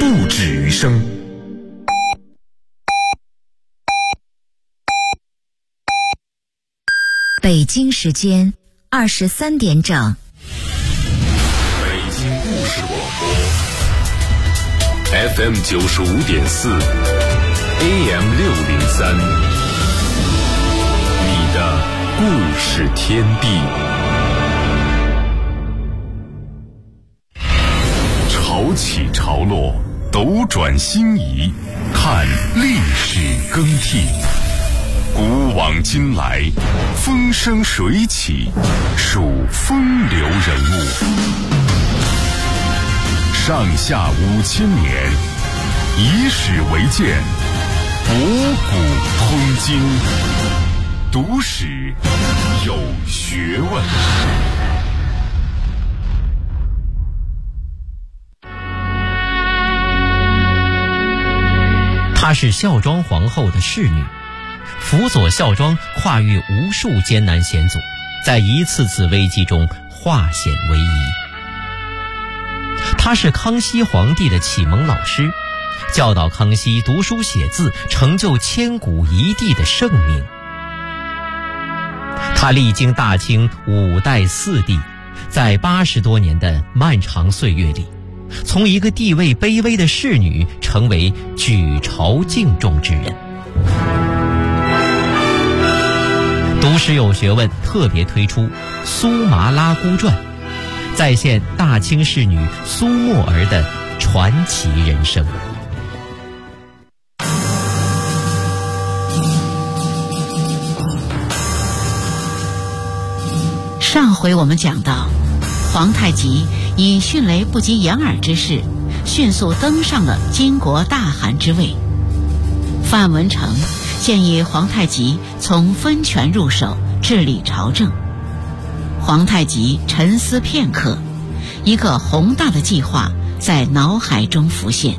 不止于声。 北京时间23点整。 北京故事广播 FM 95.4 AM 603，你的故事天地。潮起潮落，斗转星移，看历史更替。古往今来，风生水起，数风流人物。上下5000年，以史为鉴，博古通今，读史有学问。 她是孝庄皇后的侍女，辅佐孝庄跨越无数艰难险阻，在一次次危机中化险为夷。她是康熙皇帝的启蒙老师，教导康熙读书写字，成就千古一帝的盛名。她历经大清5代4帝，在80多年的漫长岁月里，从一个地位卑微的侍女成为举朝敬重之人。读史有学问特别推出《苏麻拉姑传》，再现大清侍女苏沫儿的传奇人生。 上回我们讲到，皇太极以迅雷不及掩耳之势，迅速登上了金国大汗之位。范文成建议皇太极从分权入手，治理朝政。皇太极沉思片刻，一个宏大的计划在脑海中浮现。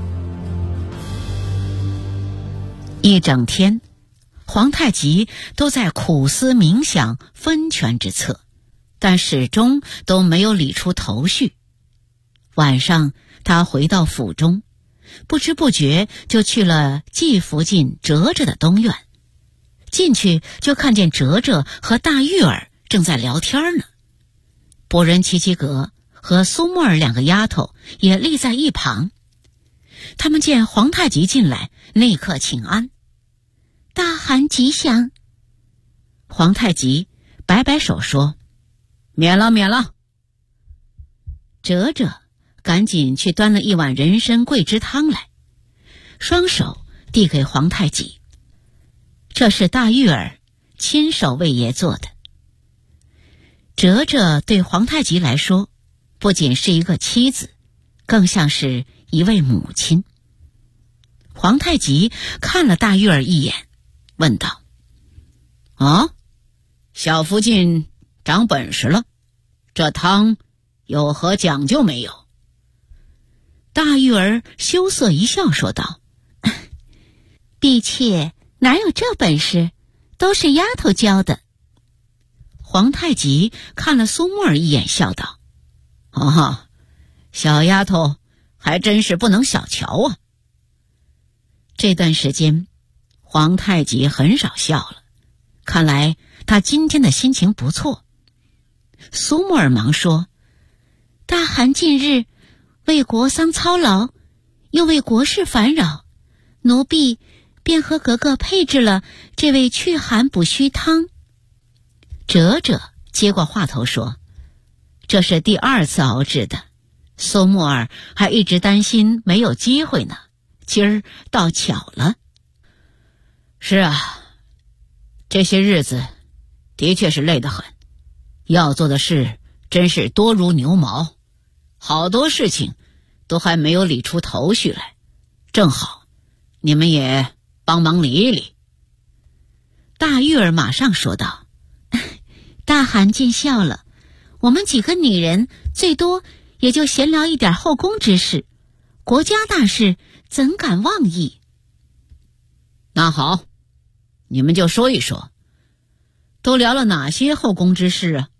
一整天，皇太极都在苦思冥想分权之策，但始终都没有理出头绪。晚上，他回到府中，不知不觉就去了季福晋哲哲的东院。进去就看见哲哲和大玉儿正在聊天呢。博人齐齐格和苏沫儿2个丫头也立在一旁。他们见皇太极进来，立刻请安。大汗吉祥。皇太极摆摆手说：免了免了。哲哲赶紧去端了一碗人参桂枝汤来，双手递给皇太极。这是大玉儿亲手为爷做的。哲哲对皇太极来说，不仅是一个妻子，更像是一位母亲。皇太极看了大玉儿一眼，问道：啊，小福晋长本事了，这汤有何讲究没有？大玉儿羞涩一笑说道：婢妾哪有这本事，都是丫头教的。皇太极看了苏沫儿一眼，笑道：啊，小丫头还真是不能小瞧啊。这段时间皇太极很少笑了，看来他今天的心情不错。苏沫儿忙说：大汗近日为国丧操劳，又为国事烦扰，奴婢便和格格配制了这位祛寒补虚汤。哲哲接过话头说：这是第2次熬制的，苏沫儿还一直担心没有机会呢，今儿倒巧了。是啊，这些日子的确是累得很，要做的事真是多如牛毛，好多事情都还没有理出头绪来，正好你们也帮忙理一理。大玉儿马上说道：大汗见笑了，我们几个女人最多也就闲聊一点后宫之事，国家大事怎敢妄议。那好，你们就说一说，都聊了哪些后宫之事啊？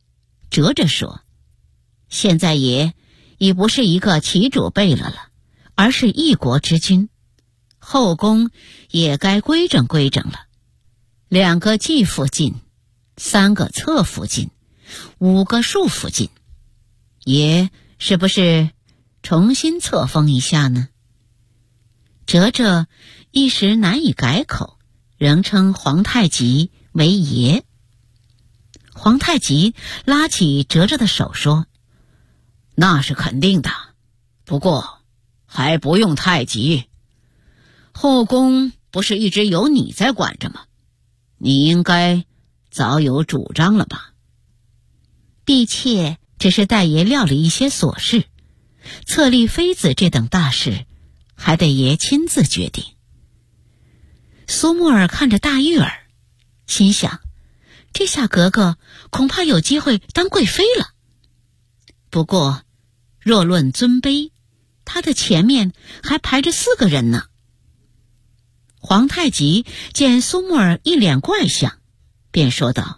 哲哲说：现在爷已不是一个齐主辈了， 而是一国之君，后宫也该规整规整了。2个继父进，3个侧父进，5个庶父进，爷是不是重新册封一下呢？哲哲一时难以改口，仍称皇太极为爷。皇太极拉起哲哲的手说：“那是肯定的，不过还不用太急。后宫不是一直由你在管着吗？你应该早有主张了吧？”婢妾只是代爷料理一些琐事，册立妃子这等大事，还得爷亲自决定。苏沫儿看着大玉儿，心想，这下格格恐怕有机会当贵妃了。不过若论尊卑，她的前面还排着4个人呢。皇太极见苏沫儿一脸怪相，便说道：“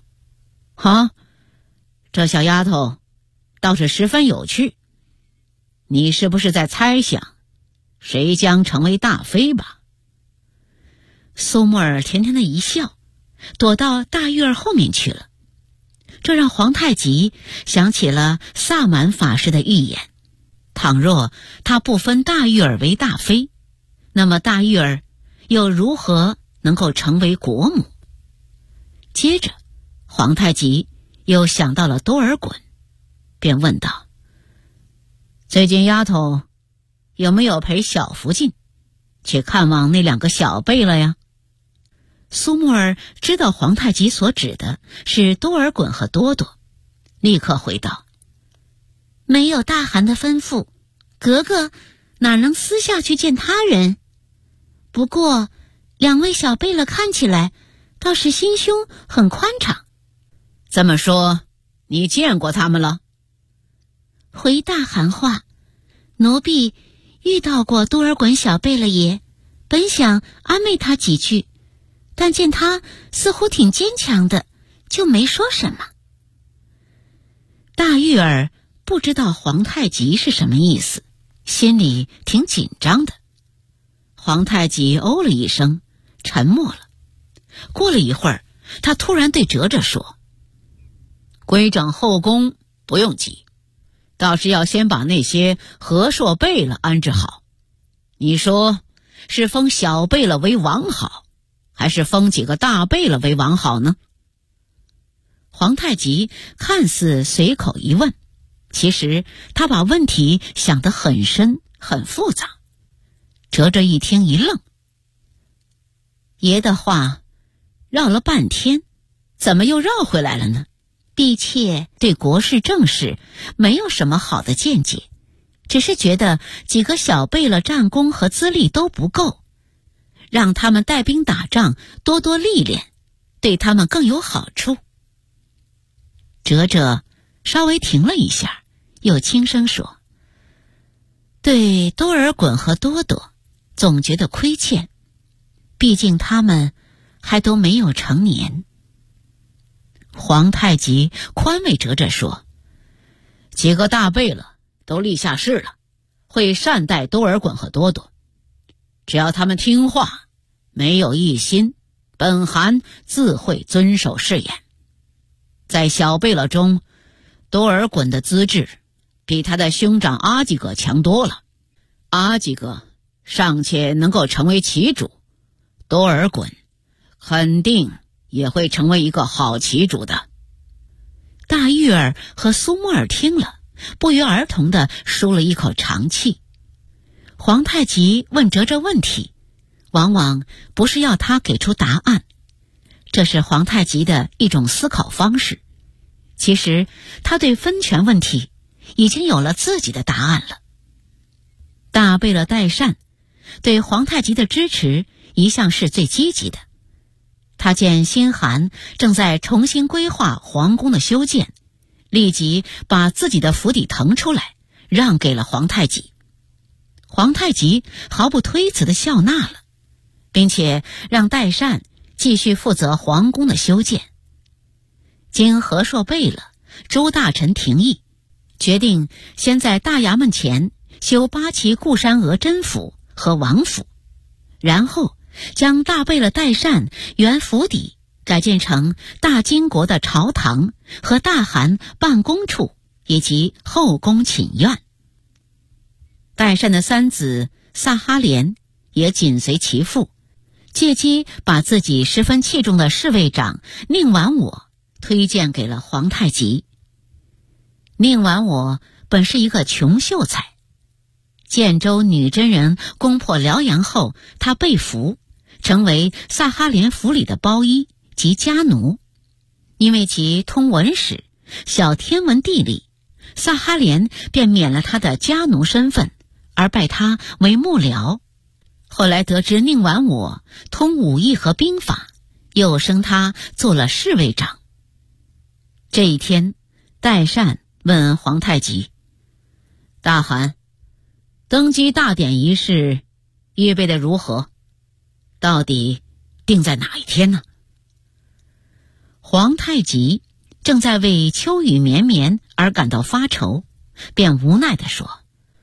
这小丫头倒是十分有趣，你是不是在猜想谁将成为大妃吧？”苏沫儿甜甜的一笑，躲到大玉儿后面去了。这让皇太极想起了萨满法师的预言，倘若他不分大玉儿为大妃，那么大玉儿又如何能够成为国母？接着皇太极又想到了多尔衮，便问道：“最近丫头有没有陪小福晋去看望那2个小辈了呀？”苏沫儿知道皇太极所指的是多尔衮和多多，立刻回道：“没有大汗的吩咐，格格哪能私下去见他人？不过2位小贝勒看起来倒是心胸很宽敞。”“这么说你见过他们了？”“回大汗话，奴婢遇到过多尔衮小贝勒爷，本想安慰他几句，但见他似乎挺坚强的，就没说什么。”大玉儿不知道皇太极是什么意思，心里挺紧张的。皇太极哦了一声，沉默了。过了一会儿，他突然对哲哲说：“规整后宫不用急，倒是要先把那些和硕贝勒安置好。你说是封小贝勒为王好，还是封几个大贝勒为王好呢？”皇太极看似随口一问，其实他把问题想得很深很复杂。哲哲一听一愣，爷的话绕了半天，怎么又绕回来了呢？婢妾对国事政事没有什么好的见解，只是觉得几个小贝勒战功和资历都不够，让他们带兵打仗，多多历练，对他们更有好处。哲哲稍微停了一下，又轻声说：“对多尔衮和多多总觉得亏欠，毕竟他们还都没有成年。”皇太极宽慰哲哲说：“几个大贝勒都立下誓了，会善待多尔衮和多多，只要他们听话，没有异心，本汗自会遵守誓言。在小贝勒中，多尔衮的资质比他的兄长阿济格强多了，阿济格尚且能够成为旗主，多尔衮肯定也会成为一个好旗主的。”大玉儿和苏沫儿听了，不约而同地舒了一口长气。皇太极问哲哲问题，往往不是要他给出答案，这是皇太极的一种思考方式。其实他对分权问题已经有了自己的答案了。大贝勒代善对皇太极的支持一向是最积极的。他见辛寒正在重新规划皇宫的修建，立即把自己的府邸腾出来，让给了皇太极。皇太极毫不推辞地笑纳了，并且让代善继续负责皇宫的修建。经和硕贝勒、诸大臣廷议，决定先在大衙门前修八旗固山额真府和王府，然后将大贝勒代善原府邸改建成大金国的朝堂和大汗办公处以及后宫寝院。代善的三子萨哈连也紧随其父，借机把自己十分器重的侍卫长宁完我推荐给了皇太极。宁完我本是一个穷秀才，建州女真人攻破辽阳后，他被俘，成为萨哈连府里的包衣及家奴。因为其通文史，晓天文地理，萨哈连便免了他的家奴身份，而拜他为幕僚。后来得知宁完我通武艺和兵法，又升他做了侍卫长。这一天，代善问皇太极：大汗，登基大典仪式预备的如何？到底定在哪一天呢？皇太极正在为秋雨绵绵而感到发愁，便无奈地说：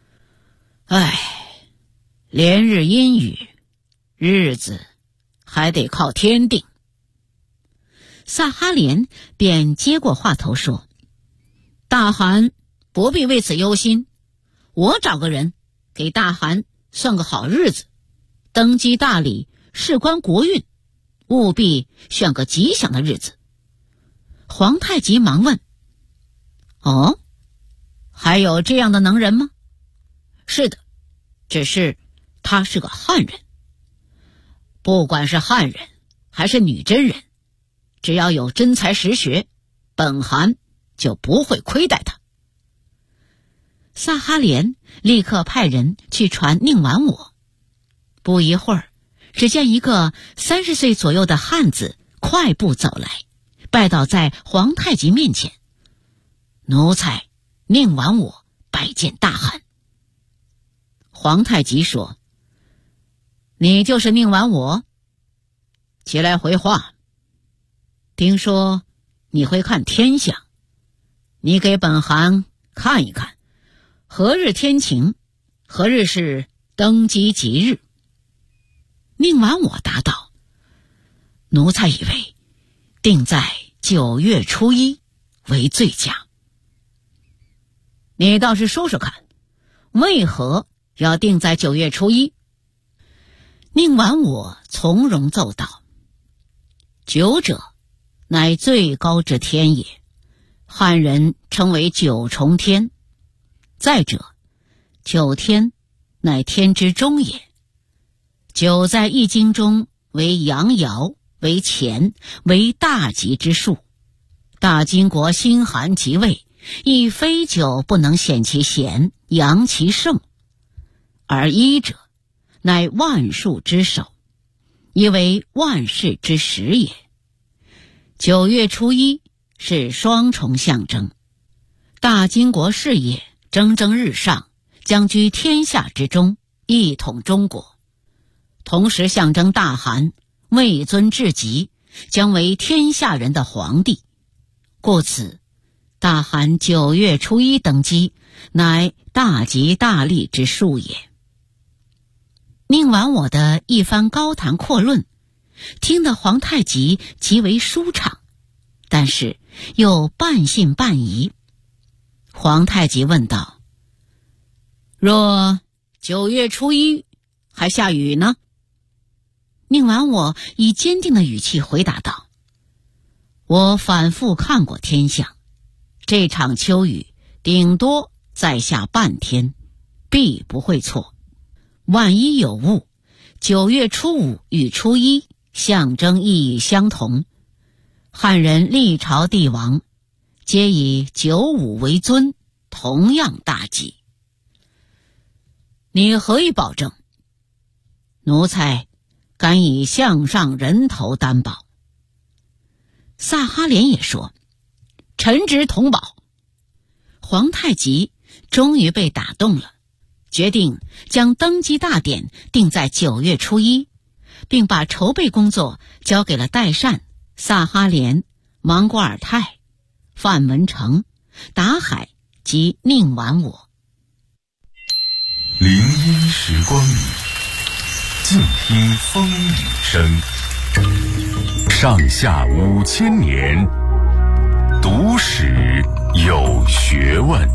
连日阴雨，日子还得靠天定。萨哈连便接过话头说：大汗不必为此忧心，我找个人给大汗算个好日子，登基大礼，事关国运，务必选个吉祥的日子。皇太极忙问：哦，还有这样的能人吗？是的，只是他是个汉人。不管是汉人还是女真人，只要有真才实学，本汗就不会亏待他。萨哈连立刻派人去传宁完我。不一会儿，只见一个30岁左右的汉子快步走来，拜倒在皇太极面前：奴才宁完我拜见大汗。皇太极说：你就是宁完我？起来回话。听说你会看天象，你给本汗看一看，何日天晴，何日是登基吉日。宁完我答道：奴才以为定在9月初1为最佳。你倒是说说看，为何要定在9月初1？宁完我从容奏道：九者乃最高之天也，汉人称为9重天。再者，9天乃天之中也。9在易经中为阳爻，为乾，为大吉之数。大金国心寒即位，亦非9不能显其贤，扬其盛。而1者乃万数之首，亦为万世之始也。9月初1是双重象征，大金国事业蒸蒸日上，将居天下之中，一统中国。同时象征大汗位尊至极，将为天下人的皇帝。故此，大汗9月初1登基，乃大吉大利之数也。宁完我的一番高谈阔论，听得皇太极极为舒畅，但是又半信半疑。皇太极问道：若9月初1还下雨呢？宁完我以坚定的语气回答道：我反复看过天象，这场秋雨顶多再下半天，必不会错。万一有误，9月初5与初1象征意义相同，汉人历朝帝王皆以95为尊，同样大吉。你何以保证？奴才敢以项上人头担保。萨哈连也说：臣职同保。皇太极终于被打动了，决定将登基大典定在9月初1，并把筹备工作交给了代善、萨哈连、莽古尔泰、范文成、达海及宁完我。 林荫时光里，静听风雨声。上下5000年，读史有学问。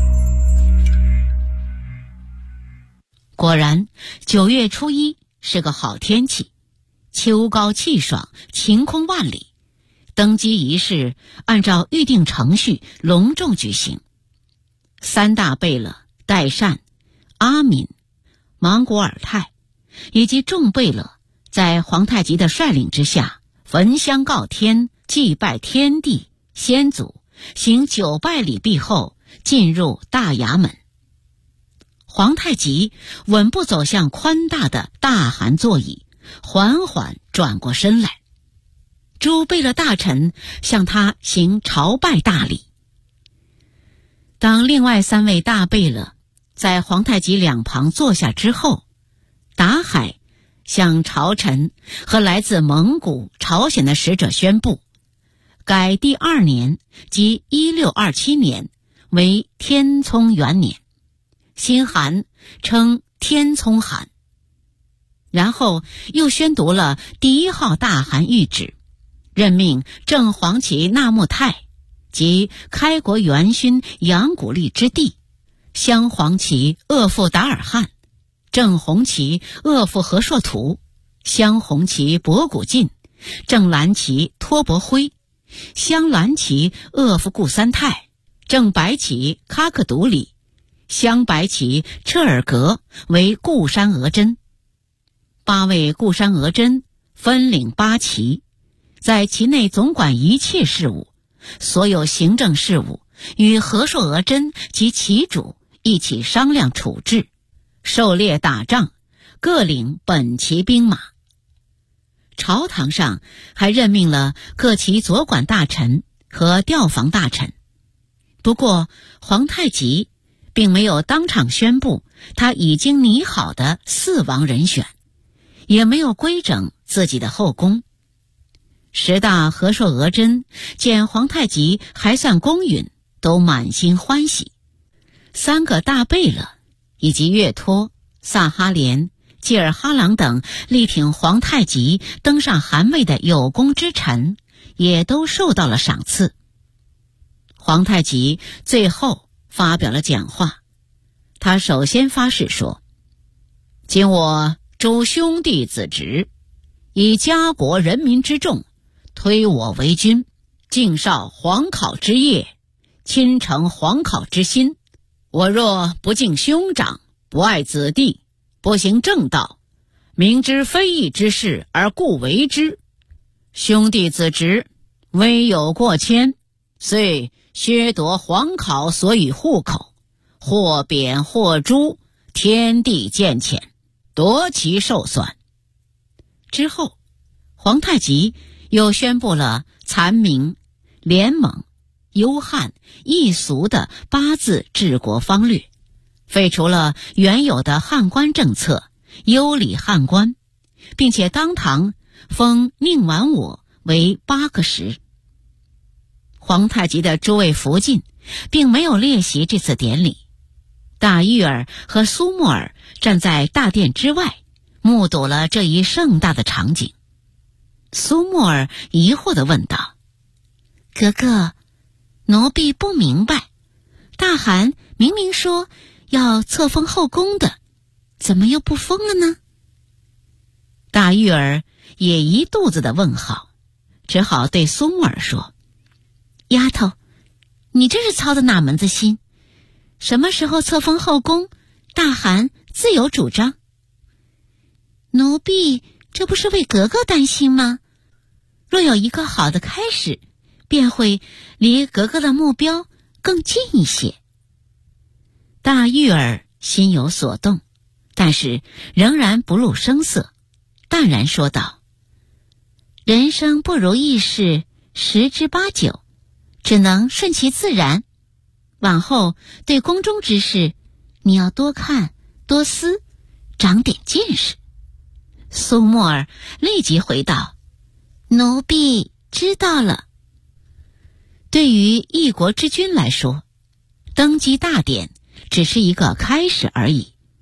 果然，9月初1是个好天气，秋高气爽，晴空万里。登基仪式按照预定程序隆重举行。3大贝勒代善、阿敏、莽古尔泰以及众贝勒在皇太极的率领之下，焚香告天，祭拜天地先祖，行9拜礼毕后，进入大衙门。皇太极稳步走向宽大的大汗座椅，缓缓转过身来。诸贝勒大臣向他行朝拜大礼。当另外3位大贝勒在皇太极两旁坐下之后，达海向朝臣和来自蒙古、朝鲜的使者宣布，改第2年，即1627年为天聪元年，新汗称天聪汗。然后又宣读了第1号大汗谕旨，任命正黄旗纳木泰即开国元勋杨古力之弟，镶黄旗鄂复达尔汗，正红旗鄂复和硕图，镶红旗博古进，正蓝旗托伯辉，镶蓝旗鄂复固三泰，正白旗喀克独里，镶白旗车尔格为固山额真。8位固山额真分领8旗，在其内总管一切事务，所有行政事务与和硕额真及旗主一起商量处置，狩猎打仗，各领本旗兵马。朝堂上还任命了各旗左管大臣和调防大臣。不过皇太极并没有当场宣布他已经拟好的4王人选，也没有规整自己的后宫。10大和硕额真见皇太极还算公允，都满心欢喜。3个大贝勒以及岳托、萨哈连、济尔哈朗等力挺皇太极登上汗位的有功之臣，也都受到了赏赐。皇太极最后发表了讲话，他首先发誓说：今我诸兄弟子侄，以家国人民之重，推我为君，敬绍皇考之业，亲承皇考之心。我若不敬兄长，不爱子弟，不行正道，明知非义之事而故为之，兄弟子侄微有过谦，遂削夺皇考所与户口，或贬或诛，天地见谴，夺其寿算。之后，皇太极又宣布了残明、联盟、忧汉、易俗的8字治国方略，废除了原有的汉官政策，优礼汉官，并且当堂封宁完我为8个时。皇太极的诸位福晋并没有列席这次典礼，大玉儿和苏木儿站在大殿之外，目睹了这一盛大的场景。苏木儿疑惑地问道：格格，奴婢不明白，大汗明明说要册封后宫的，怎么又不封了呢？大玉儿也一肚子的问号，只好对苏木儿说：丫头，你这是操的哪门子心？什么时候册封后宫，大汗自有主张。奴婢这不是为格格担心吗？若有一个好的开始，便会离格格的目标更近一些。大玉儿心有所动，但是仍然不露声色，淡然说道：人生不如意事10之8九，只能顺其自然。往后对宫中之事，你要多看多思，长点见识。苏沫儿立即回道：奴婢知道了。对于一国之君来说，登基大典只是一个开始而已，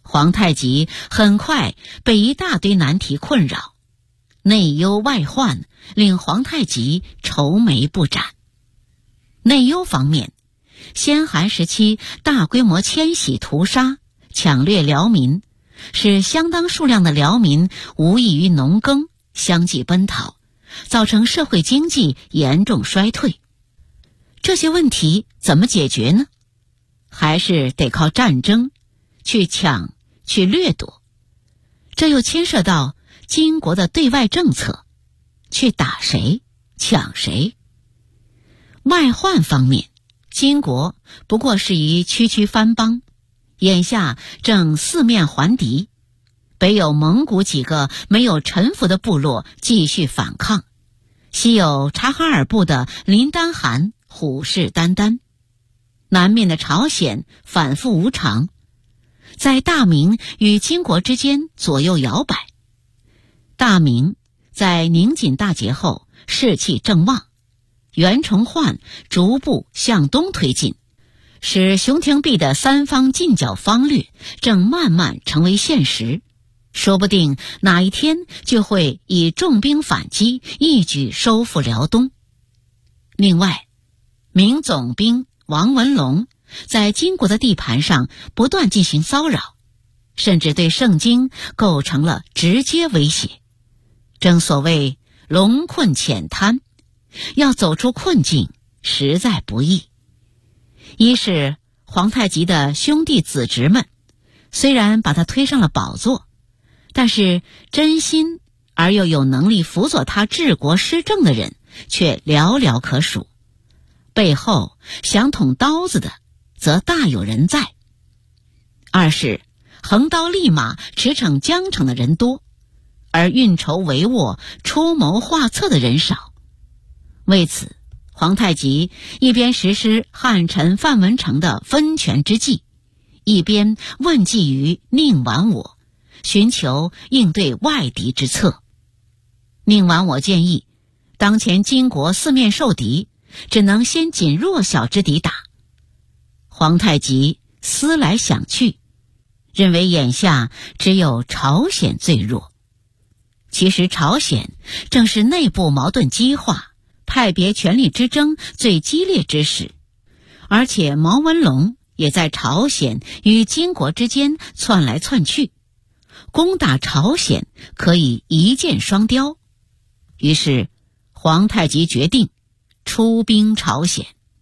皇太极很快被一大堆难题困扰，内忧外患令皇太极愁眉不展。内忧方面，先寒时期大规模迁徙屠杀，抢掠辽民，使相当数量的辽民无异于农耕，相继奔逃，造成社会经济严重衰退。这些问题怎么解决呢？还是得靠战争，去抢，去掠夺。这又牵涉到金国的对外政策，去打谁，抢谁。外患方面，金国不过是一区区藩邦，眼下正四面还敌，北有蒙古几个没有臣服的部落继续反抗，西有察哈尔部的林丹汗虎视眈眈，南面的朝鲜反复无常，在大明与金国之间左右摇摆。大明在宁锦大捷后士气正旺，袁崇焕逐步向东推进，使熊廷弼的三方进剿方略正慢慢成为现实，说不定哪一天就会以重兵反击，一举收复辽东。另外，明总兵王文龙在金国的地盘上不断进行骚扰，甚至对盛京构成了直接威胁。正所谓龙困浅滩，要走出困境实在不易。一是皇太极的兄弟子侄们虽然把他推上了宝座，但是真心而又有能力辅佐他治国施政的人却寥寥可数，背后想捅刀子的则大有人在。二是横刀立马驰骋疆场的人多，而运筹帷幄出谋划策的人少。为此，皇太极一边实施汉臣范文成的分权之计，一边问计于宁完我，寻求应对外敌之策。宁完我建议，当前金国四面受敌，只能先仅弱小之敌打。皇太极思来想去，认为眼下只有朝鲜最弱。其实朝鲜正是内部矛盾激化，派别权力之争最激烈之时，而且毛文龙也在朝鲜与金国之间窜来窜去，攻打朝鲜可以一箭双雕。于是皇太极决定出兵朝鲜。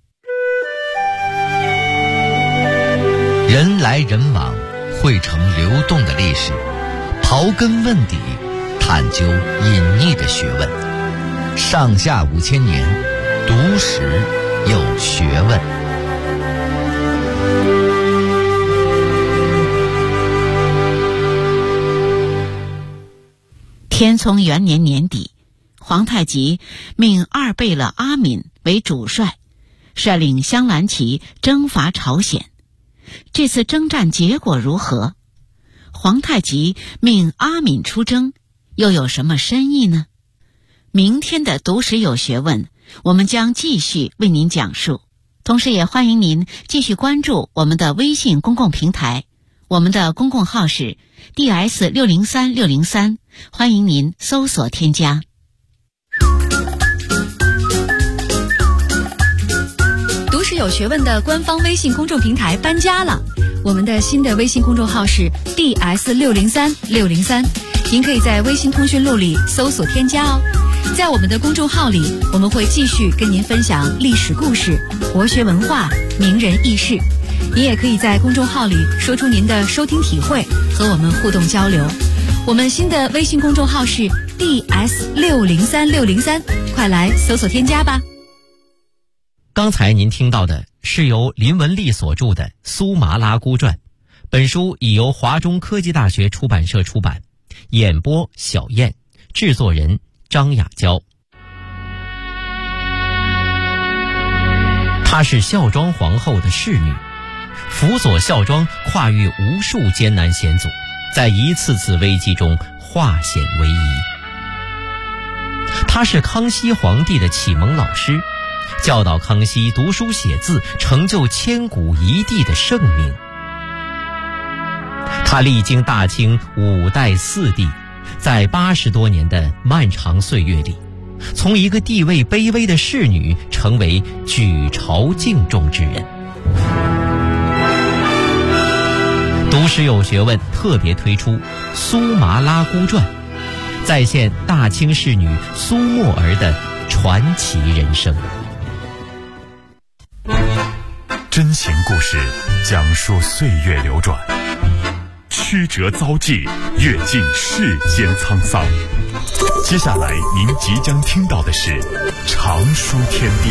人来人往，汇成流动的历史，刨根问底，探究隐匿的学问。上下5000年，读史有学问。 天聪元年年底，皇太极命二贝勒阿敏为主帅，率领镶蓝旗征伐朝鲜。这次征战结果如何？皇太极命阿敏出征，又有什么深意呢？明天的读史有学问，我们将继续为您讲述。同时也欢迎您继续关注我们的微信公共平台，我们的公共号是 DS603603，欢迎您搜索添加。 读史有学问的官方微信公众平台搬家了，我们的新的微信公众号是 DS603603，您可以在微信通讯录里搜索添加哦。在我们的公众号里，我们会继续跟您分享历史故事、国学文化、名人轶事。您也可以在公众号里说出您的收听体会，和我们互动交流。我们新的微信公众号是 DS603603，快来搜索添加吧。 刚才您听到的是由林文丽所著的《苏麻拉姑传》，本书已由华中科技大学出版社出版，演播小燕，制作人张雅娇。她是孝庄皇后的侍女，辅佐孝庄跨越无数艰难险阻，在一次次危机中化险为夷。她是康熙皇帝的启蒙老师，教导康熙读书写字，成就千古一帝的圣明。 他历经大清5代4帝，在80多年的漫长岁月里，从一个地位卑微的侍女成为举朝敬重之人。读史有学问特别推出《苏麻拉姑传》，再现大清侍女苏沫儿的传奇人生。 真情故事讲述岁月流转，曲折遭际，阅尽世间沧桑。接下来您即将听到的是《常书天地》。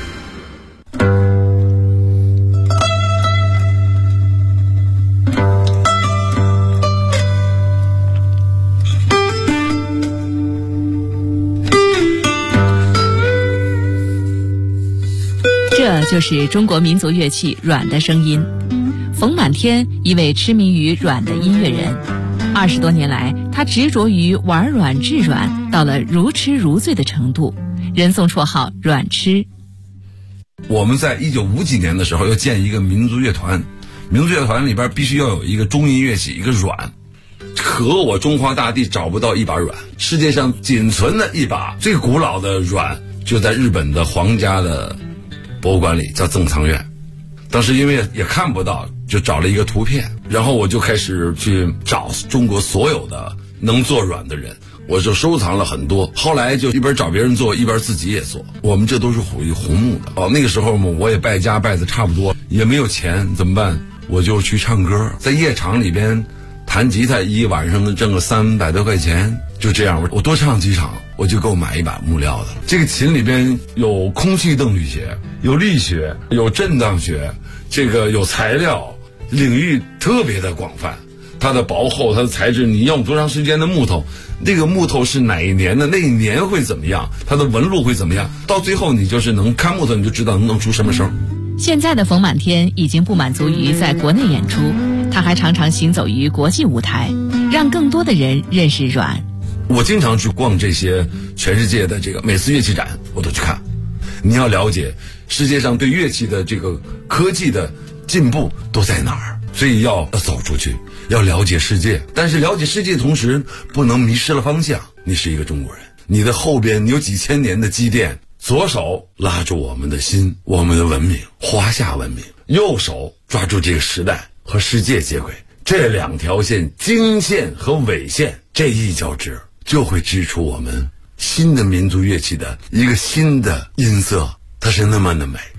这就是中国民族乐器阮的声音。冯满天，一位痴迷于阮的音乐人，20多年来，他执着于玩阮制阮，到了如痴如醉的程度，人送绰号阮痴。 我们在1950几年的时候要建一个民族乐团，民族乐团里边必须要有一个中音乐器，一个阮。可我中华大地找不到一把阮，世界上仅存的一把最古老的阮，就在日本的皇家的博物馆里，叫赠藏院。当时因为也看不到，就找了一个图片，然后我就开始去找中国所有的能做阮的人，我就收藏了很多。后来就一边找别人做，一边自己也做。我们这都是属于红木的。那个时候嘛，我也败家败的差不多，也没有钱，怎么办？我就去唱歌，在夜场里边弹吉他，一晚上能挣个300多块钱。就这样，我多唱几场，我就够买一把木料的。这个琴里边有空气动力学，有力学，有震荡学，这个有材料，领域特别的广泛。它的薄厚，它的材质，你用多长时间的木头，那个木头是哪一年的，那一年会怎么样，它的纹路会怎么样，到最后你就是能看木头，你就知道能出什么声。 现在的冯满天已经不满足于在国内演出，他还常常行走于国际舞台，让更多的人认识阮。 我经常去逛这些全世界的这个每次乐器展，我都去看。你要了解世界上对乐器的这个科技的进步都在哪儿，所以要走出去，要了解世界。但是了解世界的同时，不能迷失了方向。你是一个中国人，你的后边你有几千年的积淀，左手拉住我们的心，我们的文明，华夏文明；右手抓住这个时代和世界接轨。这两条线，经线和纬线，这一交织，就会织出我们新的民族乐器的一个新的音色，它是那么的美。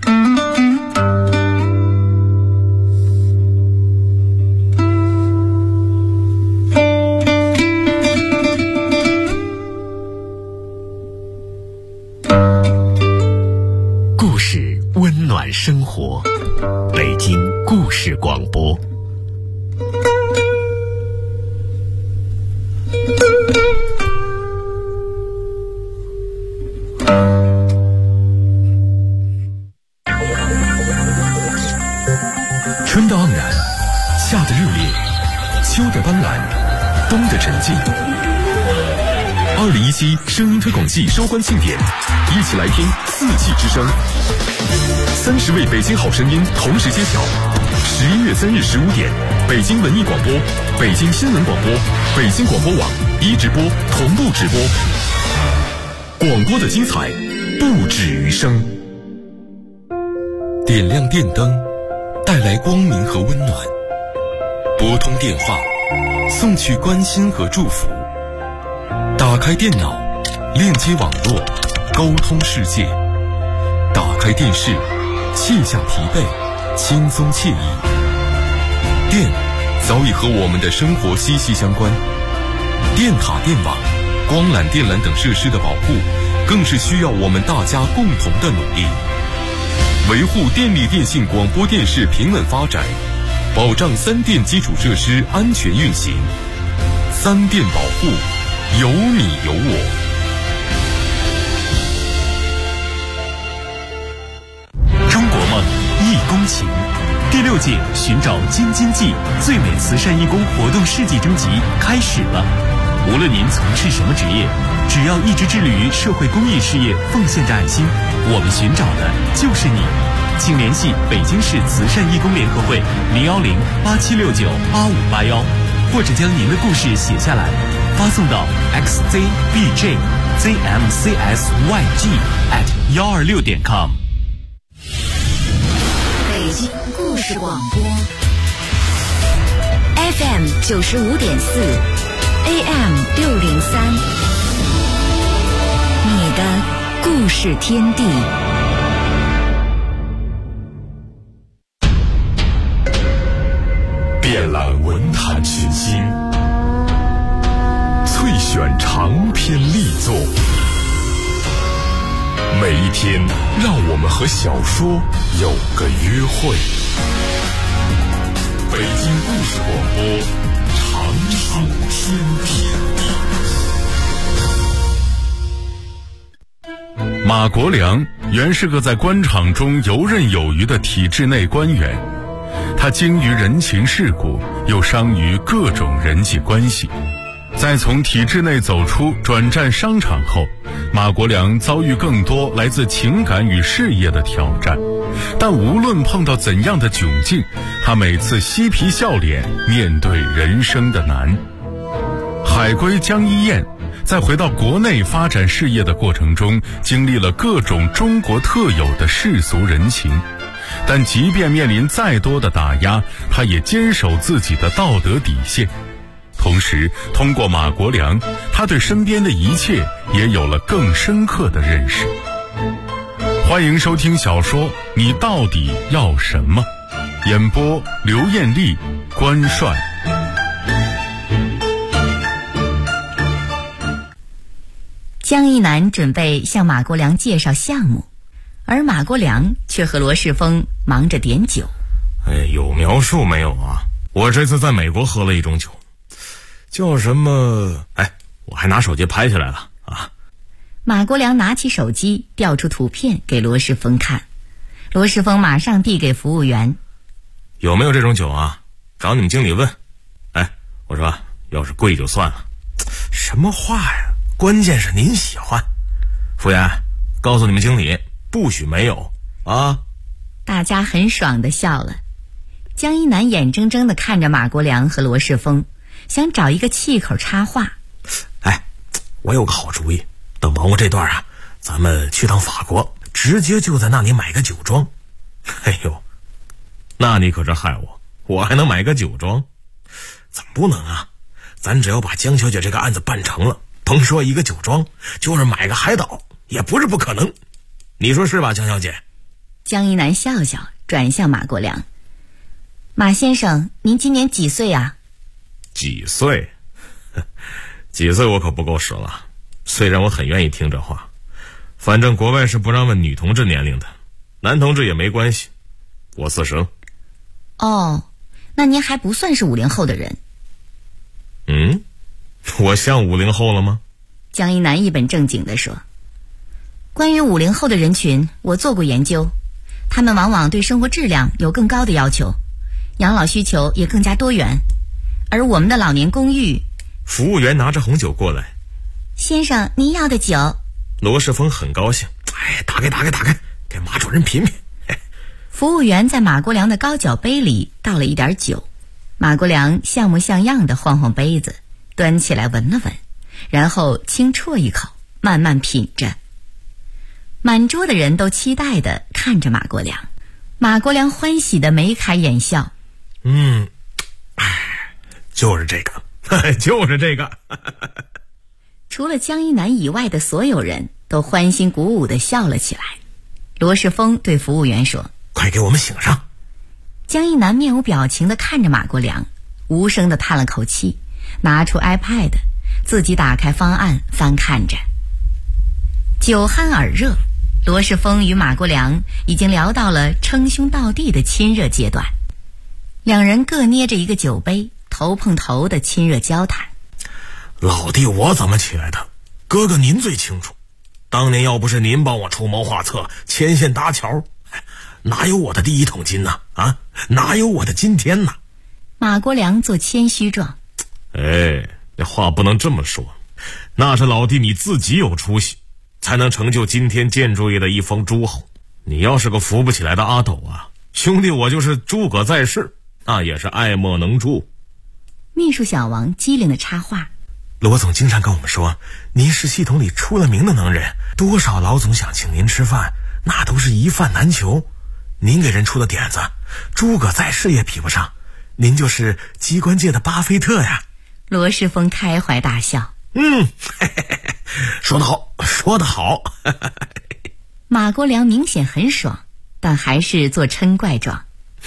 故事温暖生活，北京故事广播。春的盎然，夏的热烈，秋的斑斓，冬的沉静。2017声音推广季收官庆典，一起来听四季之声。30位北京好声音同时揭晓。11月3日15点，北京文艺广播、北京新闻广播、北京广播网一直播同步直播。广播的精彩不止于声。点亮电灯，带来光明和温暖；拨通电话，送去关心和祝福；打开电脑，链接网络，沟通世界；打开电视，卸下疲惫，轻松惬意。电早已和我们的生活息息相关，电塔、电网、光缆、电缆等设施的保护，更是需要我们大家共同的努力。维护电力电信广播电视平稳发展，保障三电基础设施安全运行。三电保护，有你有我。中国梦，义工情。第6届寻找京津冀最美慈善义工活动世纪征集开始了。无论您从事什么职业，只要一直致力于社会公益事业，奉献着爱心，我们寻找的就是你。请联系北京市慈善义工联合会010-8769-8581。 或者将您的故事写下来，发送到 xzbjzmcsyg@126.com。 北京故事广播 FM 95.4 AM 603，你的故事天地。 遍览文坛群星，萃选长篇力作，每一天让我们和小说有个约会。北京故事广播，长寿天地。马国良原是个在官场中游刃有余的体制内官员，他精于人情世故，又商于各种人际关系。在从体制内走出转战商场后，马国良遭遇更多来自情感与事业的挑战，但无论碰到怎样的窘境，他每次嬉皮笑脸面对人生的难。海归江一燕在回到国内发展事业的过程中，经历了各种中国特有的世俗人情，但即便面临再多的打压，他也坚守自己的道德底线。同时通过马国良，他对身边的一切也有了更深刻的认识。欢迎收听小说《你到底要什么》，演播刘艳丽、关帅。 江一南准备向马国良介绍项目，而马国良却和罗世峰忙着点酒。 有描述没有啊？我这次在美国喝了一种酒，叫什么？我还拿手机拍下来了啊！ 马国良拿起手机调出图片给罗世峰看，罗世峰马上递给服务员。 有没有这种酒啊？找你们经理问。我说要是贵就算了。什么话呀？关键是您喜欢。服务员，告诉你们经理，不许没有啊！ 大家很爽地笑了。江一南眼睁睁地看着马国良和罗世峰，想找一个气口插话。 我有个好主意，等忙过这段啊，咱们去趟法国，直接就在那里买个酒庄。那你可是害我还能买个酒庄？怎么不能啊？咱只要把江小姐这个案子办成了，甭说一个酒庄，就是买个海岛也不是不可能。你说是吧，江小姐？ 江一南笑笑，转向马国良。马先生，您今年几岁啊？ 几岁？几岁我可不够使了，虽然我很愿意听这话，反正国外是不让问女同志年龄的，男同志也没关系。我40。 哦，那您还不算是50后的人。 我像50后了吗？ 江一南一本正经地说，关于50后的人群，我做过研究，他们往往对生活质量有更高的要求，养老需求也更加多元，而我们的老年公寓。 服务员拿着红酒过来。 先生，您要的酒。 罗世峰很高兴。打开，给马主任品品。 服务员在马国良的高脚杯里倒了一点酒，马国良像模像样的晃晃杯子，端起来闻了闻，然后轻啜一口，慢慢品着。满桌的人都期待地看着马国良，马国良欢喜地眉开眼笑。 就是这个就是这个。 除了江一南以外的所有人都欢欣鼓舞地笑了起来。罗世峰对服务员说， 快给我们醒上。 江一南面无表情地看着马国良，无声地叹了口气，拿出 iPad， 自己打开方案翻看着。酒酣耳热，罗世峰与马国良已经聊到了称兄道弟的亲热阶段，两人各捏着一个酒杯，头碰头的亲热交谈。 老弟我怎么起来的，哥哥您最清楚。当年要不是您帮我出谋划策，牵线搭桥，哪有我的第一桶金呢？哪有我的今天呢？ 马国良做谦虚状。 那话不能这么说，那是老弟你自己有出息，才能成就今天建筑业的一方诸侯。你要是个扶不起来的阿斗啊，兄弟我就是诸葛在世，那也是爱莫能助。 秘书小王机灵的插话： 罗总经常跟我们说，您是系统里出了名的能人，多少老总想请您吃饭，那都是一饭难求。您给人出的点子，诸葛在世也比不上，您就是机关界的巴菲特呀。 罗世峰开怀大笑： 说得好，说得好。 马国良明显很爽，但还是做嗔怪状。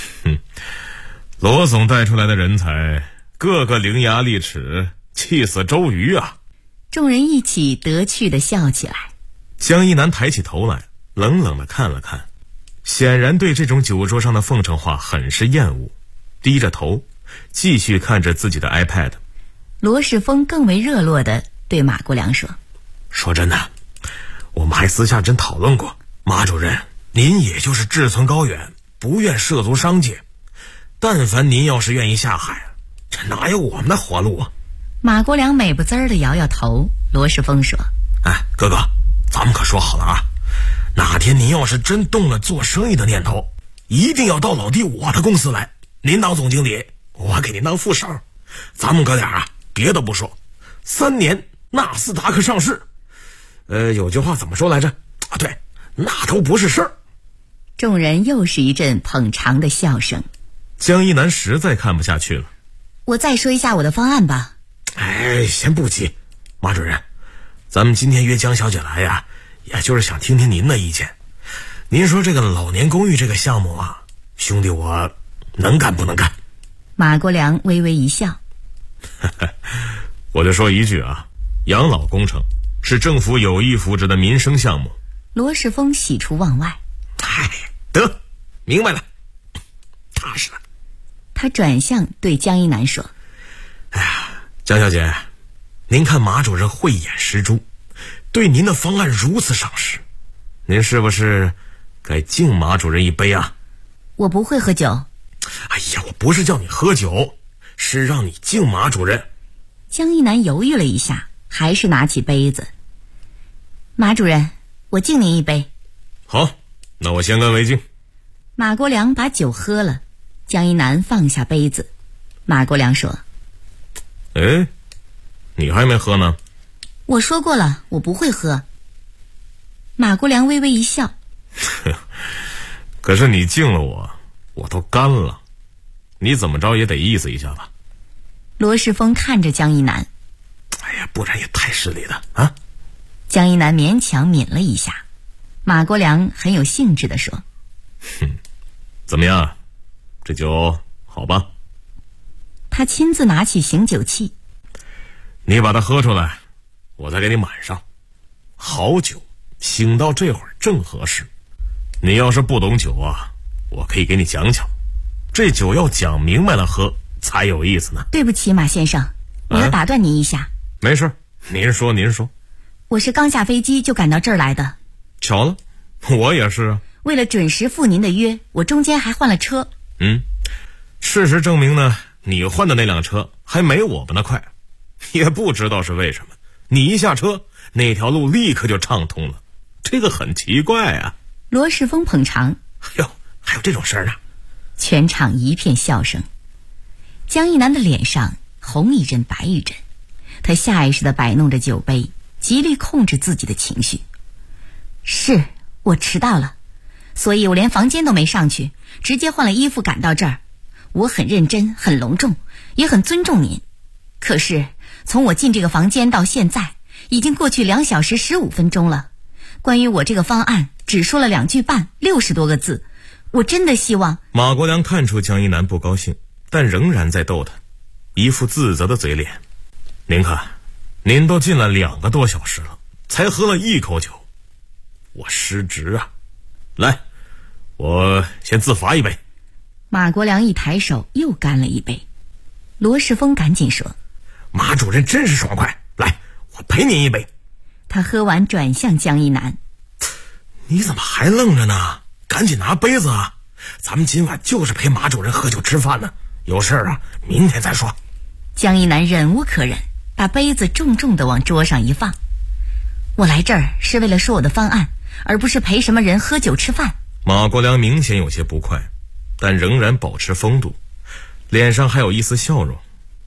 罗总带出来的人才，个个伶牙俐齿，气死周瑜啊！ 众人一起得趣地笑起来。 江一南抬起头来，冷冷地看了看，显然对这种酒桌上的奉承话很是厌恶，低着头继续看着自己的 iPad。 罗世峰更为热络地对马国良说： 说真的，我们还私下真讨论过，马主任您也就是志存高远，不愿涉足商界，但凡您要是愿意下海，这哪有我们的活路啊？ 马国良美不滋儿地摇摇头。罗世峰说： 哥哥，咱们可说好了啊，哪天您要是真动了做生意的念头，一定要到老弟我的公司来，您当总经理，我给您当副手，咱们哥俩啊，别的不说，3年纳斯达克上市。有句话怎么说来着？啊，对，那都不是事儿。 众人又是一阵捧场的笑声。 江一南实在看不下去了： 我再说一下我的方案吧。 先不急，马主任，咱们今天约江小姐来呀，也就是想听听您的意见。您说这个老年公寓这个项目啊，兄弟我能干不能干？ 马国良微微一笑： 我就说一句啊，养老工程是政府有意扶植的民生项目。 罗世峰喜出望外： 得，明白了，踏实了。 他转向对江一南说： 江小姐，您看马主任慧眼识珠，对您的方案如此赏识，您是不是该敬马主任一杯啊？ 我不会喝酒。 我不是叫你喝酒，是让你敬马主任。 江一南犹豫了一下，还是拿起杯子：马主任，我敬您一杯。 好，那我先干为敬。 马国良把酒喝了，江一南放下杯子。马国良说： 你还没喝呢？ 我说过了，我不会喝。马国良微微一笑： 可是你敬了我都干了，你怎么着也得意思一下吧。 罗世峰看着江一南： 不然也太失礼了啊。 江一南勉强抿了一下。马国良很有兴致地说： 怎么样，这酒好吧？ 他亲自拿起醒酒器： 你把它喝出来，我再给你满上。好酒醒到这会儿正合适，你要是不懂酒啊，我可以给你讲讲，这酒要讲明白了喝才有意思呢。 对不起马先生，我要打断您一下。 没事，您说。 我是刚下飞机就赶到这儿来的。 巧了，我也是啊。 为了准时赴您的约，我中间还换了车。 事实证明呢，你换的那辆车还没我们的快，也不知道是为什么，你一下车，那条路立刻就畅通了，这个很奇怪啊。 罗世峰捧场： 还有这种事儿呢？ 全场一片笑声。江一南的脸上红一阵白一阵，他下意识地摆弄着酒杯，极力控制自己的情绪。是我迟到了，所以我连房间都没上去，直接换了衣服赶到这儿。我很认真，很隆重，也很尊重您。可是从我进这个房间到现在，已经过去2小时15分钟了。关于我这个方案，只说了2句半，60多个字。我真的希望…… 马国良看出江一南不高兴，但仍然在逗他，一副自责的嘴脸。您看，您都进来2个多小时了，才喝了1口酒，我失职啊！来，我先自罚一杯。 马国良一抬手又干了一杯。罗世峰赶紧说： 马主任真是爽快，来，我陪您一杯。 他喝完转向江一南： 你怎么还愣着呢？赶紧拿杯子啊！咱们今晚就是陪马主任喝酒吃饭呢，有事啊明天再说。 江一南忍无可忍，把杯子重重地往桌上一放：我来这儿是为了说我的方案，而不是陪什么人喝酒吃饭。 马国良明显有些不快，但仍然保持风度，脸上还有一丝笑容。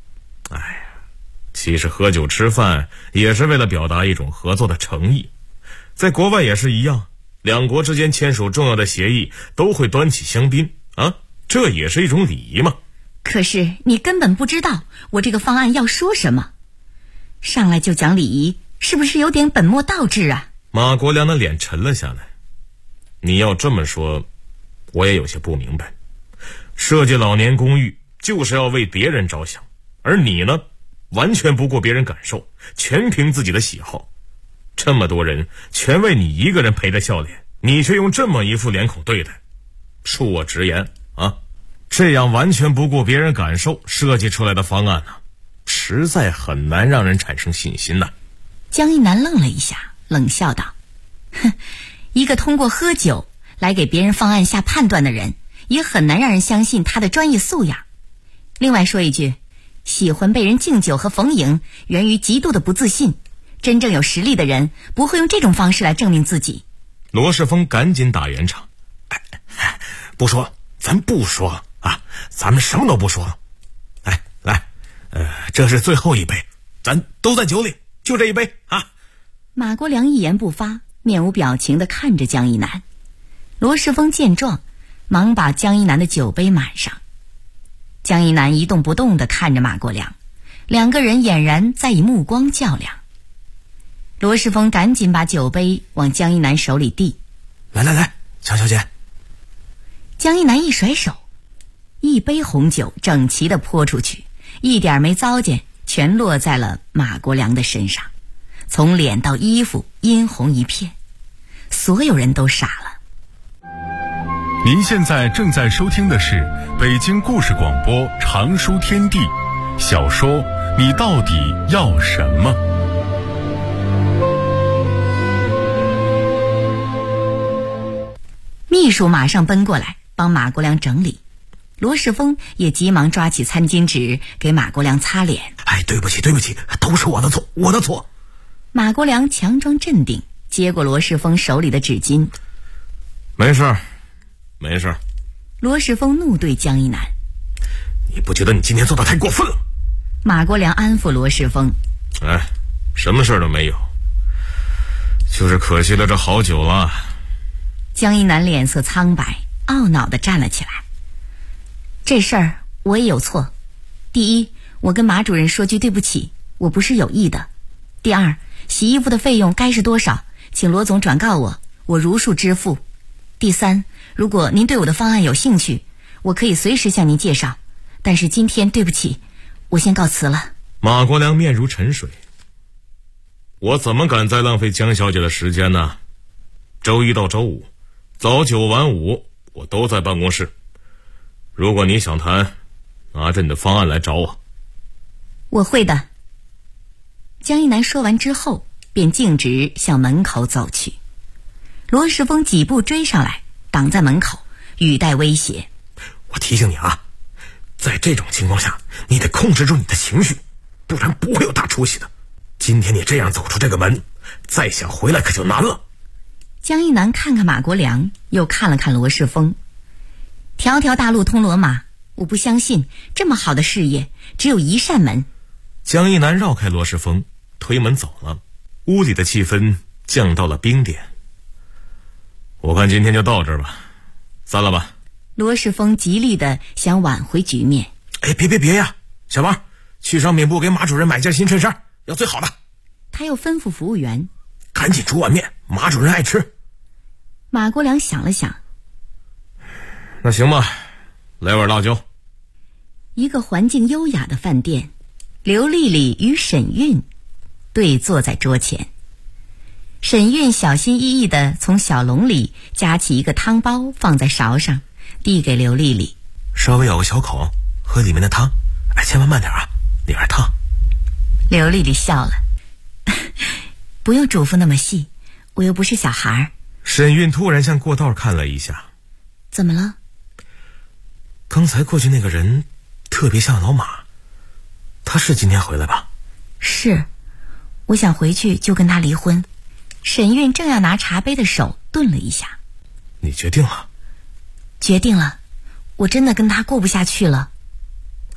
哎呀，其实喝酒吃饭也是为了表达一种合作的诚意，在国外也是一样，两国之间签署重要的协议都会端起香槟啊，这也是一种礼仪嘛。 可是你根本不知道我这个方案要说什么，上来就讲礼仪，是不是有点本末倒置啊？ 马国良的脸沉了下来。你要这么说，我也有些不明白。设计老年公寓就是要为别人着想，而你呢，完全不顾别人感受，全凭自己的喜好。这么多人全为你一个人陪着笑脸，你却用这么一副脸孔对待。恕我直言啊，这样完全不顾别人感受设计出来的方案呢，实在很难让人产生信心呐。 江一南愣了一下，冷笑道：哼，一个通过喝酒来给别人方案下判断的人，也很难让人相信他的专业素养。另外说一句，喜欢被人敬酒和逢迎源于极度的不自信，真正有实力的人不会用这种方式来证明自己。 罗世峰赶紧打圆场：不说，咱不说啊，咱们什么都不说。来，这是最后一杯，咱都在酒里，就这一杯啊。 马国良一言不发，面无表情地看着江一南。罗世峰见状，忙把江一南的酒杯满上。江一南一动不动地看着马国良，两个人俨然在以目光较量。罗世峰赶紧把酒杯往江一南手里递： 来，江小姐。 江一南一甩手，一杯红酒整齐地泼出去，一点没糟践，全落在了马国良的身上，从脸到衣服殷红一片，所有人都傻了。 您现在正在收听的是北京故事广播长书天地小说《你到底要什么》。 秘书马上奔过来帮马国良整理，罗世峰也急忙抓起餐巾纸给马国良擦脸。 对不起，都是我的错。 马国良强装镇定，接过罗世峰手里的纸巾。 没事。 罗世峰怒对江一南： 你不觉得你今天做的太过分了？ 马国良安抚罗世峰： 什么事都没有，就是可惜了这好酒了。 江一南脸色苍白，懊恼地站了起来：这事儿我也有错。第一，我跟马主任说句对不起，我不是有意的。第二，洗衣服的费用该是多少，请罗总转告我，我如数支付。第三，如果您对我的方案有兴趣，我可以随时向您介绍，但是今天对不起，我先告辞了。 马国良面如沉水：我怎么敢再浪费江小姐的时间呢？周一到周五早9晚5我都在办公室，如果你想谈，拿着你的方案来找我。 我会的。江一南说完之后便径直向门口走去。罗世峰几步追上来，挡在门口，语带威胁： 我提醒你啊，在这种情况下你得控制住你的情绪，不然不会有大出息的。今天你这样走出这个门，再想回来可就难了。 江一南看看马国良，又看了看罗世峰：条条大路通罗马，我不相信这么好的事业只有一扇门。 江一南绕开罗世峰，推门走了，屋里的气氛降到了冰点。我看今天就到这儿吧，散了吧。 罗世峰极力的想挽回局面。 别呀，小王，去商品部给马主任买件新衬衫，要最好的。 他又吩咐服务员： 赶紧煮碗面，马主任爱吃。 马国良想了想： 那行吧，来碗辣椒。 一个环境优雅的饭店，刘丽丽与沈韵对坐在桌前。沈韵小心翼翼地从小笼里夹起一个汤包放在勺上，递给刘丽丽： 稍微咬个小口，喝里面的汤，千万慢点啊，里面烫。 刘丽丽笑了：不用嘱咐那么细，我又不是小孩。 沈韵突然向过道看了一下： 怎么了？ 刚才过去那个人特别像老马，他是今天回来吧？ 是，我想回去就跟他离婚。沈韵正要拿茶杯的手顿了一下： 你决定了？ 决定了，我真的跟他过不下去了。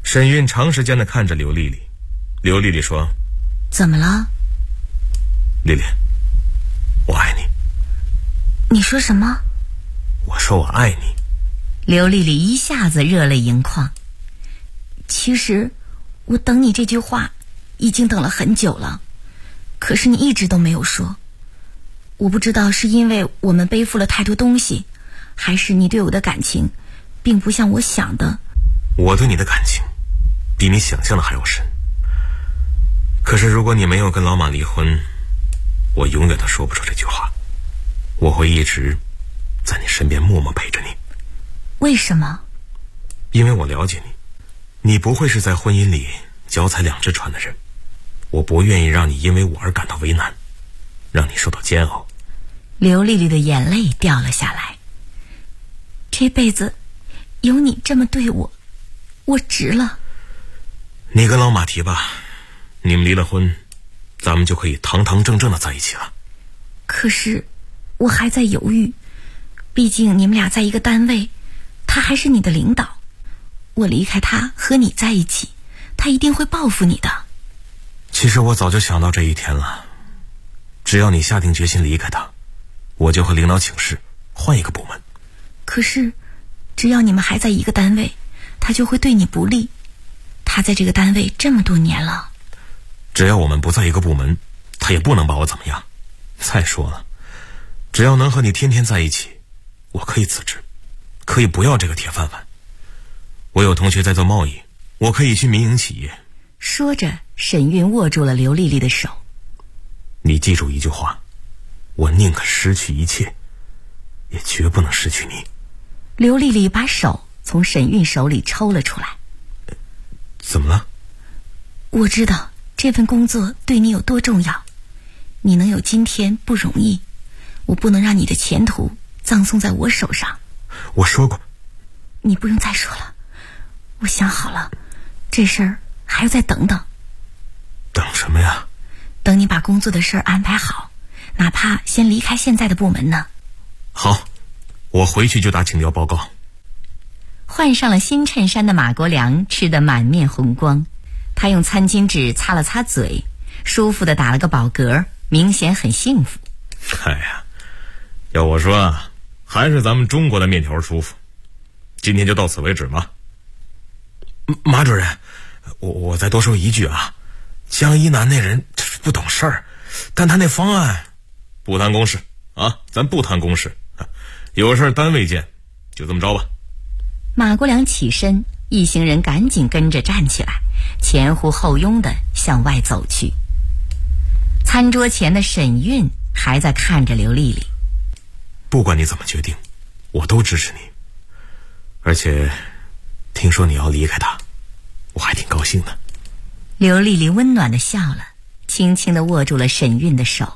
沈韵长时间地看着刘丽丽，刘丽丽说： 怎么了？ 丽丽，我爱你。 你说什么？ 我说我爱你。 刘丽丽一下子热泪盈眶。其实我等你这句话已经等了很久了，可是你一直都没有说。我不知道是因为我们背负了太多东西，还是你对我的感情并不像我想的。 我对你的感情比你想象的还要深，可是如果你没有跟老马离婚，我永远都说不出这句话。我会一直在你身边默默陪着你。 为什么？ 因为我了解你，你不会是在婚姻里脚踩两只船的人。我不愿意让你因为我而感到为难，让你受到煎熬。 刘丽丽的眼泪掉了下来。这辈子有你这么对我，我值了。 你跟老马提吧，你们离了婚，咱们就可以堂堂正正的在一起了。 可是我还在犹豫，毕竟你们俩在一个单位，他还是你的领导。我离开他和你在一起，他一定会报复你的。 其实我早就想到这一天了，只要你下定决心离开他，我就和领导请示换一个部门。 可是只要你们还在一个单位，他就会对你不利。他在这个单位这么多年了。 只要我们不在一个部门，他也不能把我怎么样。再说了，只要能和你天天在一起，我可以辞职，可以不要这个铁饭碗。我有同学在做贸易，我可以去民营企业。 说着，沈韵握住了刘丽丽的手。 你记住一句话，我宁可失去一切，也绝不能失去你。 刘丽丽把手从沈韵手里抽了出来。 怎么了？ 我知道这份工作对你有多重要，你能有今天不容易，我不能让你的前途葬送在我手上。 我说过。 你不用再说了，我想好了，这事儿还要再等等。 等什么呀？ 等你把工作的事儿安排好，哪怕先离开现在的部门呢。 好，我回去就打请调报告。 换上了新衬衫的马国良吃得满面红光，他用餐巾纸擦了擦嘴，舒服地打了个饱嗝，明显很幸福。 哎呀，要我说啊，还是咱们中国的面条舒服。今天就到此为止吧。马主任，我再多说一句啊，江一南那人不懂事儿，但他那方案不谈公事啊，咱不谈公事，有事单位见，就这么着吧。 马国良起身，一行人赶紧跟着站起来，前呼后拥地向外走去。餐桌前的沈韵还在看着刘丽丽。 不管你怎么决定，我都支持你。而且听说你要离开他，我还挺高兴的。 刘丽丽温暖地笑了，轻轻地握住了沈韵的手。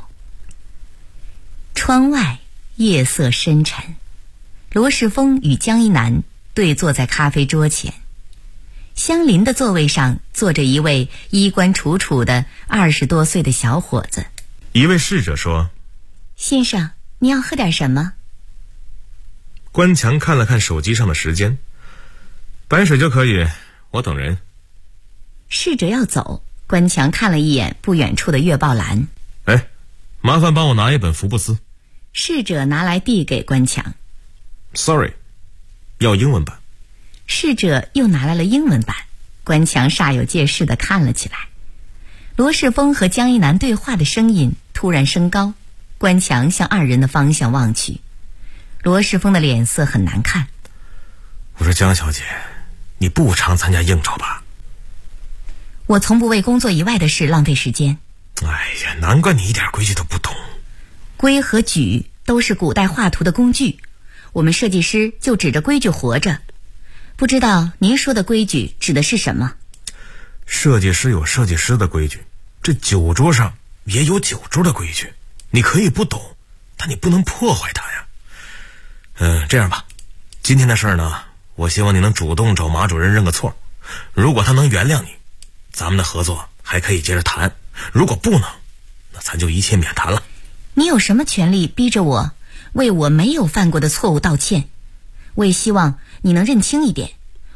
窗外夜色深沉，罗世峰与江一南对坐在咖啡桌前，相邻的座位上坐着一位衣冠楚楚的20多岁的小伙子。 一位侍者说： 先生，你要喝点什么？ 关强看了看手机上的时间，白水就可以，我等人。 侍者要走，关强看了一眼不远处的月报栏。 哎，麻烦帮我拿一本福布斯。 侍者拿来递给关强。 Sorry， 要英文版。 侍者又拿来了英文版，关强煞有介事地看了起来。罗世峰和江一南对话的声音突然升高，关强向二人的方向望去。罗世峰的脸色很难看。 我说江小姐，你不常参加应酬吧？ 我从不为工作以外的事浪费时间。 哎呀，难怪你一点规矩都不懂。 规和矩都是古代画图的工具，我们设计师就指着规矩活着。不知道您说的规矩指的是什么？ 设计师有设计师的规矩，这酒桌上也有酒桌的规矩。你可以不懂，但你不能破坏它呀。这样吧，今天的事儿呢，我希望你能主动找马主任认个错。如果他能原谅你，咱们的合作还可以接着谈；如果不能，那咱就一切免谈了。 你有什么权利逼着我为我没有犯过的错误道歉？我也希望你能认清一点，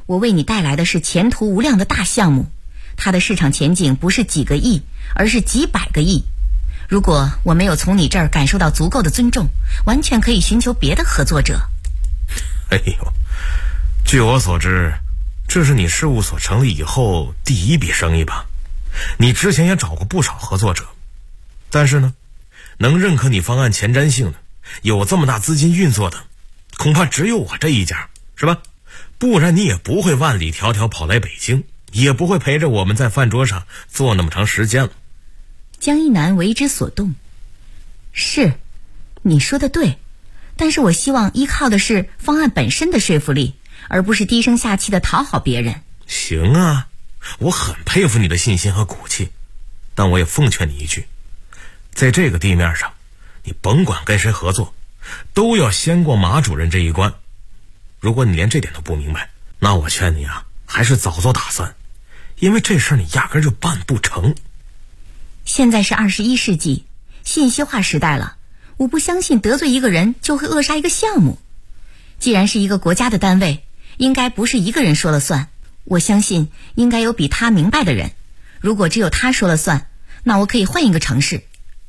我为你带来的是前途无量的大项目，它的市场前景不是几个亿，而是几百个亿。如果我没有从你这儿感受到足够的尊重，完全可以寻求别的合作者。 哎呦，据我所知，这是你事务所成立以后第一笔生意吧？你之前也找过不少合作者，但是呢，能认可你方案前瞻性的，有这么大资金运作的，恐怕只有我这一家，是吧？不然你也不会万里迢迢跑来北京，也不会陪着我们在饭桌上坐那么长时间了。 江一南为之所动。是，你说的对，但是我希望依靠的是方案本身的说服力，而不是低声下气的讨好别人。 行啊，我很佩服你的信心和骨气，但我也奉劝你一句，在这个地面上，你甭管跟谁合作，都要先过马主任这一关。如果你连这点都不明白，那我劝你啊，还是早做打算，因为这事你压根就办不成。 现在是21世纪，信息化时代了，我不相信得罪一个人就会扼杀一个项目。既然是一个国家的单位，应该不是一个人说了算，我相信应该有比他明白的人。如果只有他说了算，那我可以换一个城市。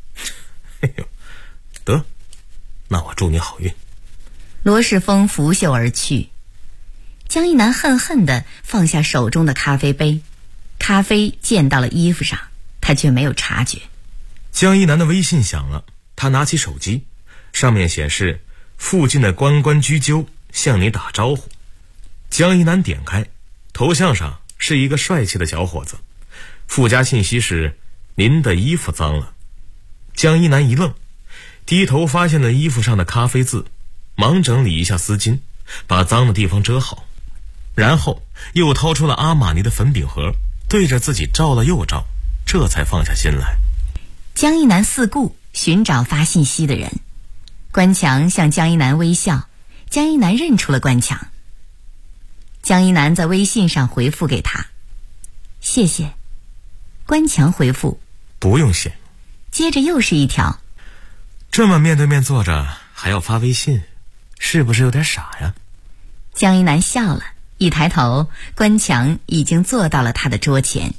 得，那我祝你好运。 罗世峰拂袖而去。江一南恨恨地放下手中的咖啡杯，咖啡溅到了衣服上，他却没有察觉。 江一南的微信响了，他拿起手机，上面显示附近的关关雎鸠向你打招呼。江一南点开，头像上是一个帅气的小伙子，附加信息是您的衣服脏了。江一南一愣，低头发现了衣服上的咖啡渍，忙整理一下丝巾，把脏的地方遮好，然后又掏出了阿玛尼的粉饼盒，对着自己照了又照，这才放下心来。 江一南四顾寻找发信息的人，关强向江一南微笑，江一南认出了关强。江一南在微信上回复给他，谢谢。关强回复， 不用谢。 接着又是一条， 这么面对面坐着还要发微信，是不是有点傻呀？ 江一南笑了，一抬头，关强已经坐到了他的桌前。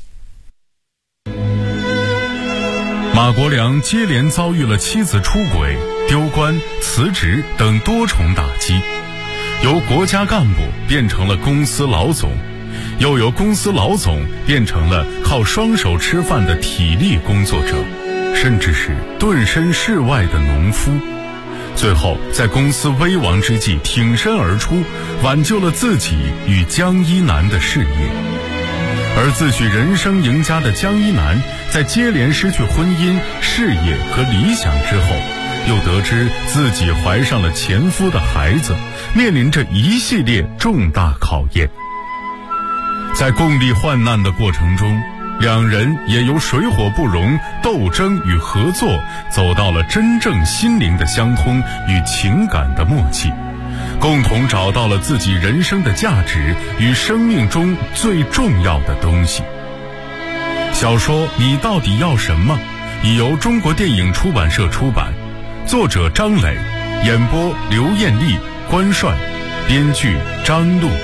马国良接连遭遇了妻子出轨、丢官、辞职等多重打击，由国家干部变成了公司老总，又由公司老总变成了靠双手吃饭的体力工作者，甚至是顿身事外的农夫。最后在公司危亡之际挺身而出，挽救了自己与江一南的事业。而自诩人生赢家的江一南，在接连失去婚姻、事业和理想之后，又得知自己怀上了前夫的孩子，面临着一系列重大考验。在共历患难的过程中，两人也由水火不容、斗争与合作，走到了真正心灵的相通与情感的默契，共同找到了自己人生的价值与生命中最重要的东西。小说《你到底要什么》已由中国电影出版社出版，作者张磊，演播刘艳丽、关帅，编剧张璐。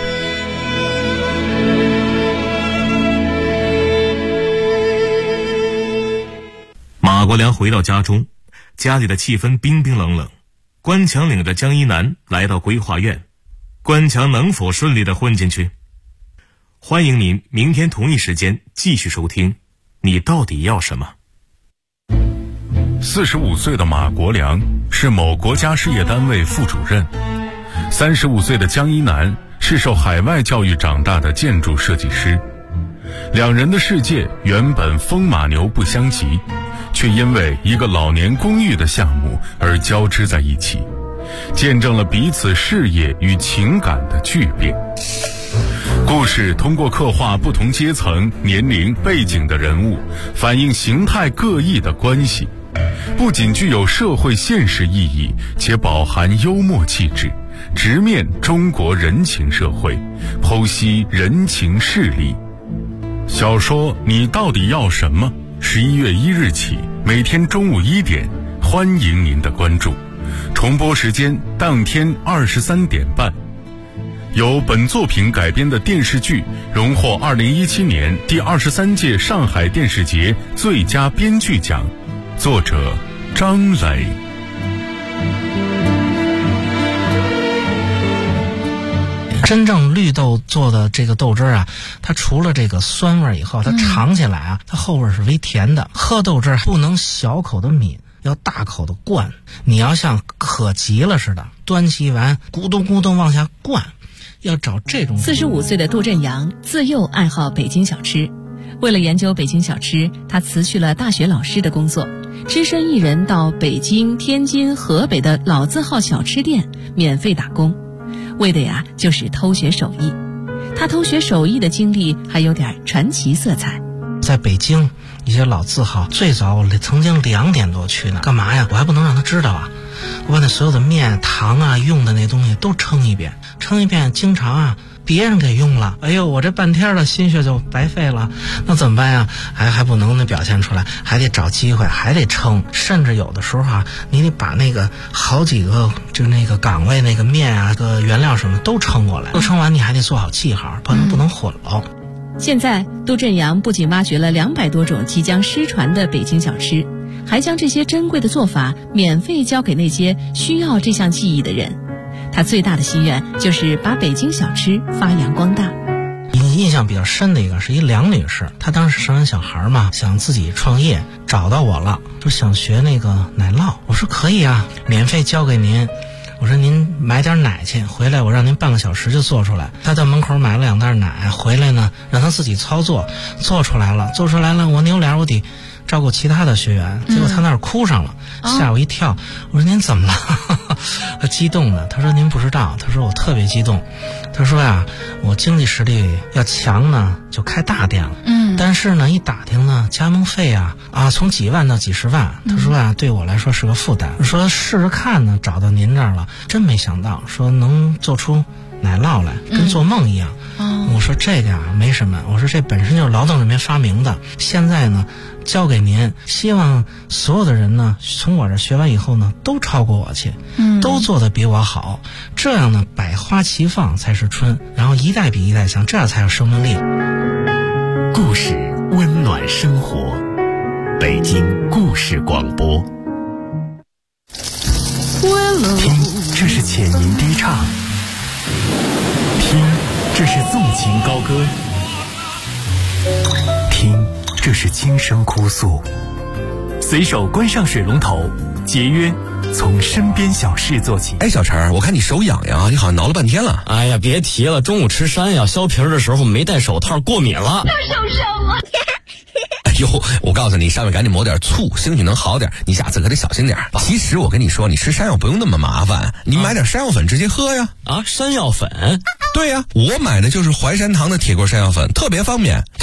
马国良回到家中，家里的气氛冰冰冷冷。关强领着江一南来到规划院，关强能否顺利地混进去？欢迎您明天同一时间继续收听《你到底要什么》。 45岁的马国良是某国家事业单位副主任，35岁的江一南是受海外教育长大的建筑设计师。两人的世界原本风马牛不相及，却因为一个老年公寓的项目而交织在一起，见证了彼此事业与情感的巨变。故事通过刻画不同阶层、年龄、背景的人物，反映形态各异的关系，不仅具有社会现实意义，且饱含幽默气质，直面中国人情社会，剖析人情势力。小说《你到底要什么》11月1日起，每天中午1点，欢迎您的关注。重播时间当天23点半。 由本作品改编的电视剧荣获2017年第23届上海电视节最佳编剧奖，作者张磊。 真正绿豆做的这个豆汁啊，它除了这个酸味以后，它尝起来啊，它后味是微甜的。喝豆汁不能小口的抿，要大口的灌。你要像渴急了似的，端起碗咕咚咕咚往下灌，要找这种。 45岁的杜振阳自幼爱好北京小吃，为了研究北京小吃，他辞去了大学老师的工作，只身一人到北京、天津、河北的老字号小吃店免费打工。为的呀，就是偷学手艺。他偷学手艺的经历还有点传奇色彩。 在北京一些老字号，最早我曾经2点多去呢，干嘛呀？我还不能让他知道啊！我把那所有的面、糖啊、用的那东西都称一遍，经常啊别人给用了，哎呦，我这半天的心血就白费了，那怎么办呀？还不能表现出来，还得找机会，还得称，甚至有的时候啊，你得把那个好几个就那个岗位那个面啊、个原料什么都称过来，都称完你还得做好记号，不能混喽。 现在杜振阳不仅挖掘了200多种即将失传的北京小吃，还将这些珍贵的做法免费教给那些需要这项技艺的人。他最大的心愿就是把北京小吃发扬光大。 印象比较深的一个是一梁女士，她当时生完小孩嘛，想自己创业，找到我了，说想学那个奶酪。我说可以啊，免费教给您。我说您买点奶去，回来我让您半个小时就做出来。他到门口买了2袋奶，回来呢让他自己操作，做出来了，我扭脸我得照顾其他的学员，结果他那儿哭上了，吓我一跳。我说您怎么了？他激动的，他说您不知道，他说我特别激动。他说呀，我经济实力要强呢，就开大店了。但是呢，一打听呢，加盟费啊从几万到几十万。他说啊，对我来说是个负担。说试试看呢，找到您这儿了，真没想到，说能做出奶酪来，跟做梦一样。我说这个没什么，我说这本身就是劳动人民发明的，现在呢交给您，希望所有的人呢从我这学完以后呢都超过我去，都做得比我好，这样呢百花齐放才是春，然后一代比一代强，这样才有生命力。 故事温暖生活，北京故事广播。听，这是浅吟低唱；听，这是纵情高歌；听，这是轻声哭诉。随手关上水龙头，节约，从身边小事做起。 哎，小陈，我看你手痒痒，你好像挠了半天了。 哎呀，别提了，中午吃山药削皮的时候没戴手套，过敏了。 他受伤了。 哎呦，我告诉你，上面赶紧抹点醋，兴许能好点。你下次可得小心点。其实我跟你说，你吃山药不用那么麻烦，你买点山药粉直接喝呀。 山药粉？ 对呀，我买的就是淮山堂的铁棍山药粉，特别方便。